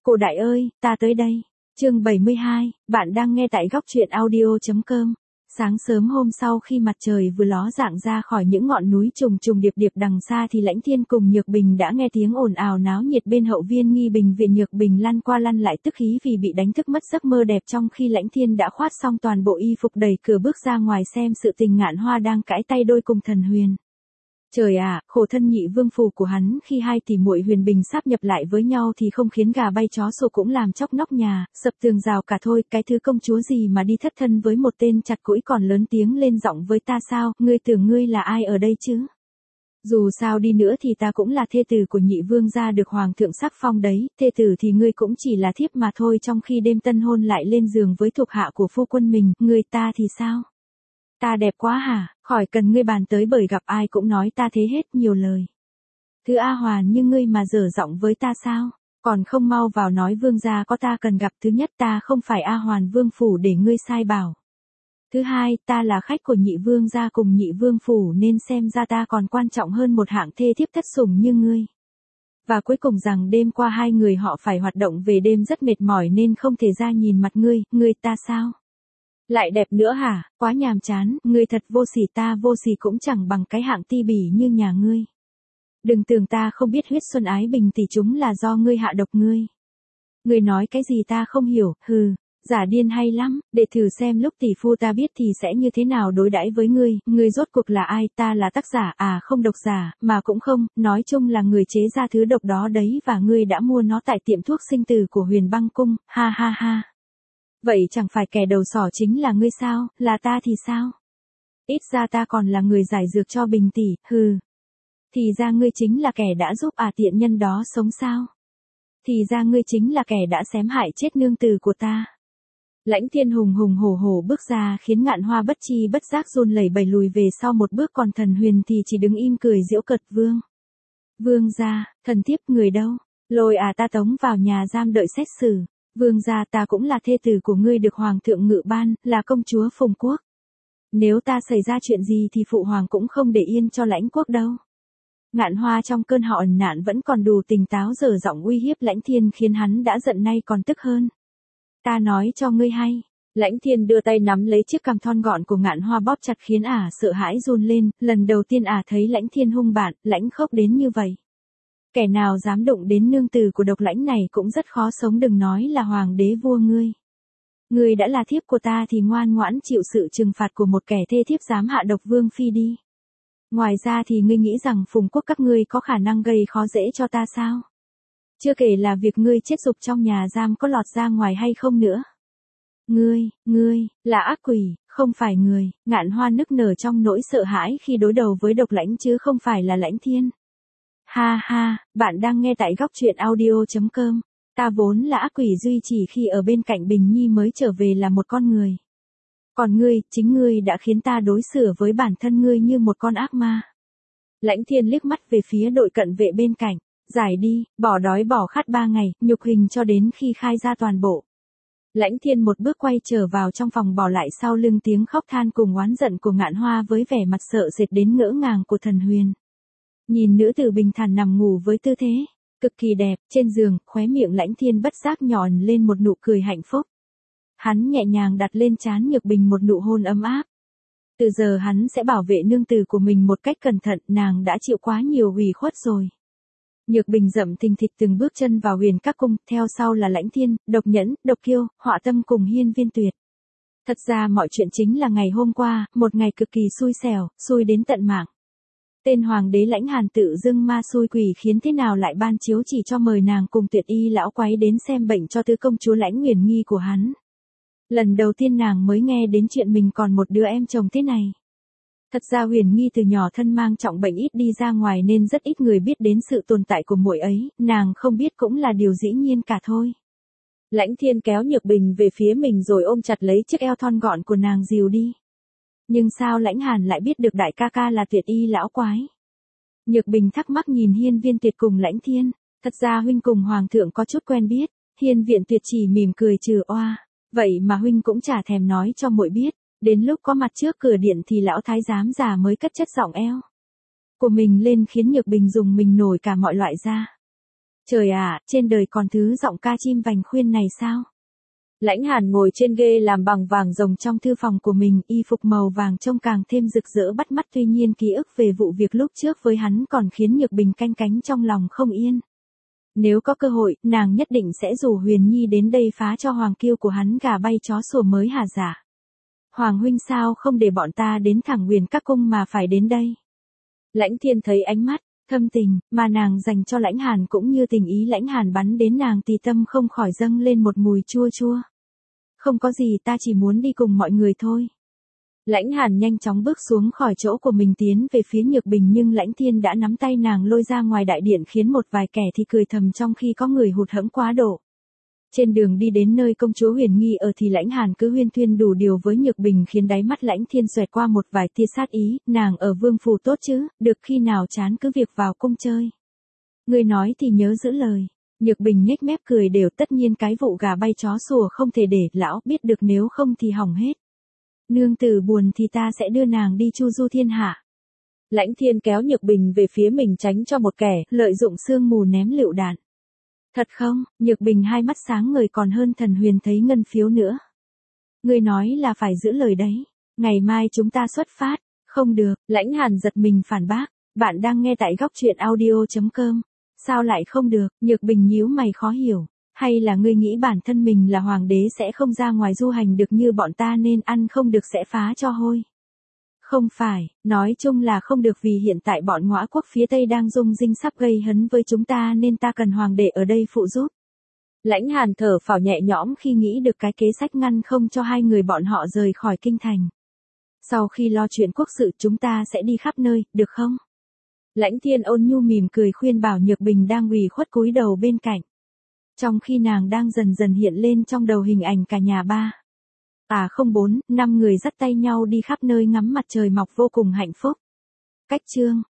Cô đại ơi, ta tới đây. Chương 72, bạn đang nghe tại góc truyện audio.com. Sáng sớm hôm sau khi mặt trời vừa ló dạng ra khỏi những ngọn núi trùng trùng điệp điệp đằng xa thì Lãnh Thiên cùng Nhược Bình đã nghe tiếng ồn ào náo nhiệt bên hậu viên Nghi Bình viện. Nhược Bình lăn qua lăn lại tức khí vì bị đánh thức mất giấc mơ đẹp, trong khi Lãnh Thiên đã khoác xong toàn bộ y phục đẩy cửa bước ra ngoài xem sự tình. Ngạn Hoa đang cãi tay đôi cùng Thần Huyền. Trời ạ, khổ thân nhị vương phủ của hắn, khi hai tỷ muội Huyền Bình sáp nhập lại với nhau thì không khiến gà bay chó sủa cũng làm chóc nóc nhà, sập tường rào cả thôi. Cái thứ công chúa gì mà đi thất thân với một tên chặt củi, còn lớn tiếng lên giọng với ta sao? Ngươi tưởng ngươi là ai ở đây chứ? Dù sao đi nữa thì ta cũng là thê tử của nhị vương gia được hoàng thượng sắc phong đấy, thê tử thì ngươi cũng chỉ là thiếp mà thôi. Trong khi đêm tân hôn lại lên giường với thuộc hạ của phu quân mình, ngươi ta thì sao? Ta đẹp quá hả? Khỏi cần ngươi bàn tới, bởi gặp ai cũng nói ta thế hết, nhiều lời. Thứ A Hoàn như ngươi mà dở giọng với ta sao? Còn không mau vào nói vương gia có ta cần gặp. Thứ nhất, ta không phải A Hoàn vương phủ để ngươi sai bảo. Thứ hai, ta là khách của nhị vương gia cùng nhị vương phủ, nên xem ra ta còn quan trọng hơn một hạng thê thiếp thất sủng như ngươi. Và cuối cùng rằng đêm qua hai người họ phải hoạt động về đêm rất mệt mỏi nên không thể ra nhìn mặt ngươi ta sao? Lại đẹp nữa hả? Quá nhàm chán, ngươi thật vô sỉ, ta vô sỉ cũng chẳng bằng cái hạng ti bỉ như nhà ngươi. Đừng tưởng ta không biết huyết xuân ái bình tỷ chúng là do ngươi hạ độc ngươi. Ngươi nói cái gì ta không hiểu, hừ, giả điên hay lắm, để thử xem lúc tỷ phu ta biết thì sẽ như thế nào đối đãi với ngươi rốt cuộc là ai? Ta là tác giả à? Không, độc giả, mà cũng không, nói chung là người chế ra thứ độc đó đấy, và ngươi đã mua nó tại tiệm thuốc sinh tử của Huyền Băng Cung, ha ha ha. Vậy chẳng phải kẻ đầu sỏ chính là ngươi sao? Là ta thì sao? Ít ra ta còn là người giải dược cho Bình tỷ, hừ. Thì ra ngươi chính là kẻ đã giúp tiện nhân đó sống sao? Thì ra ngươi chính là kẻ đã xém hại chết nương tử của ta. Lãnh Thiên hùng hùng hổ hổ bước ra khiến Ngạn Hoa bất chi bất giác run lẩy bẩy lùi về sau một bước, còn Thần Huyền thì chỉ đứng im cười giễu cợt. Vương gia, thần thiếp người đâu? Lôi ta tống vào nhà giam đợi xét xử. Vương gia, ta cũng là thê tử của ngươi được hoàng thượng ngự ban, là công chúa Phùng Quốc. Nếu ta xảy ra chuyện gì thì phụ hoàng cũng không để yên cho Lãnh quốc đâu. Ngạn Hoa trong cơn họ ẩn nạn vẫn còn đủ tỉnh táo, dở giọng uy hiếp Lãnh Thiên khiến hắn đã giận nay còn tức hơn. Ta nói cho ngươi hay. Lãnh Thiên đưa tay nắm lấy chiếc cằm thon gọn của Ngạn Hoa bóp chặt khiến sợ hãi run lên. Lần đầu tiên thấy Lãnh Thiên hung bạo, lãnh khốc đến như vậy. Kẻ nào dám đụng đến nương tử của độc lãnh này cũng rất khó sống, đừng nói là hoàng đế vua ngươi. Ngươi đã là thiếp của ta thì ngoan ngoãn chịu sự trừng phạt của một kẻ thê thiếp dám hạ độc vương phi đi. Ngoài ra thì ngươi nghĩ rằng Phùng Quốc các ngươi có khả năng gây khó dễ cho ta sao? Chưa kể là việc ngươi chết dục trong nhà giam có lọt ra ngoài hay không nữa. Ngươi, là ác quỷ, không phải người. Ngạn Hoa nức nở trong nỗi sợ hãi khi đối đầu với độc lãnh chứ không phải là Lãnh Thiên. Ha ha, bạn đang nghe tại góc truyện audio.com. Ta vốn là ác quỷ duy chỉ khi ở bên cạnh Bình Nhi mới trở về là một con người. Còn ngươi, chính ngươi đã khiến ta đối xử với bản thân ngươi như một con ác ma. Lãnh Thiên liếc mắt về phía đội cận vệ bên cạnh. Giải đi, bỏ đói bỏ khát 3 ngày, nhục hình cho đến khi khai ra toàn bộ. Lãnh Thiên một bước quay trở vào trong phòng, bỏ lại sau lưng tiếng khóc than cùng oán giận của Ngạn Hoa với vẻ mặt sợ sệt đến ngỡ ngàng của Thần Huyền. Nhìn nữ tử bình thản nằm ngủ với tư thế cực kỳ đẹp trên giường, khóe miệng Lãnh Thiên bất giác nhòn lên một nụ cười hạnh phúc. Hắn nhẹ nhàng đặt lên trán Nhược Bình một nụ hôn ấm áp. Từ giờ hắn sẽ bảo vệ nương tử của mình một cách cẩn thận, nàng đã chịu quá nhiều ủy khuất rồi. Nhược Bình dậm thình thịch từng bước chân vào Huyền Các cung, theo sau là Lãnh Thiên, Độc Nhẫn, Độc Kiêu, Họa Tâm cùng Hiên Viên Tuyệt. Thật ra mọi chuyện chính là ngày hôm qua, một ngày cực kỳ xui xẻo, xui đến tận mạng. Tên hoàng đế Lãnh Hàn tự dưng ma xui quỷ khiến thế nào lại ban chiếu chỉ cho mời nàng cùng Tuyệt y lão quái đến xem bệnh cho tứ công chúa Lãnh Uyển Nghi của hắn. Lần đầu tiên nàng mới nghe đến chuyện mình còn một đứa em chồng thế này. Thật ra Uyển Nghi từ nhỏ thân mang trọng bệnh, ít đi ra ngoài nên rất ít người biết đến sự tồn tại của muội ấy, nàng không biết cũng là điều dĩ nhiên cả thôi. Lãnh Thiên kéo Nhược Bình về phía mình rồi ôm chặt lấy chiếc eo thon gọn của nàng dìu đi. Nhưng sao Lãnh Hàn lại biết được đại ca ca là Tuyệt y lão quái? Nhược Bình thắc mắc nhìn Hiên Viên Tuyệt cùng Lãnh Thiên. Thật ra huynh cùng hoàng thượng có chút quen biết. Hiên Viên Tuyệt chỉ mỉm cười trừ oa. Vậy mà huynh cũng chả thèm nói cho muội biết. Đến lúc có mặt trước cửa điện thì lão thái giám già mới cất chất giọng eo của mình lên khiến Nhược Bình dùng mình nổi cả mọi loại da. Trời ạ, trên đời còn thứ giọng ca chim vành khuyên này sao? Lãnh Hàn ngồi trên ghê làm bằng vàng rồng trong thư phòng của mình, y phục màu vàng trông càng thêm rực rỡ bắt mắt, tuy nhiên ký ức về vụ việc lúc trước với hắn còn khiến Nhược Bình canh cánh trong lòng không yên. Nếu có cơ hội, nàng nhất định sẽ rủ Huyền Nhi đến đây phá cho hoàng kiêu của hắn gà bay chó sủa mới hả dạ. Hoàng huynh sao không để bọn ta đến thẳng Huyền Các cung mà phải đến đây? Lãnh Thiên thấy ánh mắt thâm tình mà nàng dành cho Lãnh Hàn cũng như tình ý Lãnh Hàn bắn đến nàng thì tâm không khỏi dâng lên một mùi chua chua. Không có gì, ta chỉ muốn đi cùng mọi người thôi. Lãnh Hàn nhanh chóng bước xuống khỏi chỗ của mình tiến về phía Nhược Bình, nhưng Lãnh Thiên đã nắm tay nàng lôi ra ngoài đại điện khiến một vài kẻ thì cười thầm trong khi có người hụt hẫng quá độ. Trên đường đi đến nơi công chúa Huyền Nghi ở thì Lãnh Hàn cứ huyên thuyên đủ điều với Nhược Bình khiến đáy mắt Lãnh Thiên xoẹt qua một vài tia sát ý, nàng ở vương phủ tốt chứ, được khi nào chán cứ việc vào cung chơi. Người nói thì nhớ giữ lời. Nhược Bình nhếch mép cười đều, tất nhiên cái vụ gà bay chó sủa không thể để lão biết được, nếu không thì hỏng hết. Nương tử buồn thì ta sẽ đưa nàng đi chu du thiên hạ. Lãnh Thiên kéo Nhược Bình về phía mình tránh cho một kẻ lợi dụng sương mù ném lựu đạn. Thật không? Nhược Bình hai mắt sáng ngời còn hơn Thần Huyền thấy ngân phiếu nữa. Ngươi nói là phải giữ lời đấy. Ngày mai chúng ta xuất phát. Không được, Lãnh Hàn giật mình phản bác. Bạn đang nghe tại góc truyện audio.com. Sao lại không được? Nhược Bình nhíu mày khó hiểu. Hay là ngươi nghĩ bản thân mình là hoàng đế sẽ không ra ngoài du hành được như bọn ta nên ăn không được sẽ phá cho hôi? Không phải, nói chung là không được vì hiện tại bọn ngõa quốc phía Tây đang rung rinh sắp gây hấn với chúng ta nên ta cần hoàng đệ ở đây phụ giúp. Lãnh Hàn thở phào nhẹ nhõm khi nghĩ được cái kế sách ngăn không cho hai người bọn họ rời khỏi kinh thành. Sau khi lo chuyện quốc sự chúng ta sẽ đi khắp nơi, được không? Lãnh Thiên ôn nhu mỉm cười khuyên bảo Nhược Bình đang ủy khuất cúi đầu bên cạnh. Trong khi nàng đang dần dần hiện lên trong đầu hình ảnh cả nhà ba. Không 4, 5 người dắt tay nhau đi khắp nơi ngắm mặt trời mọc vô cùng hạnh phúc. Cách chương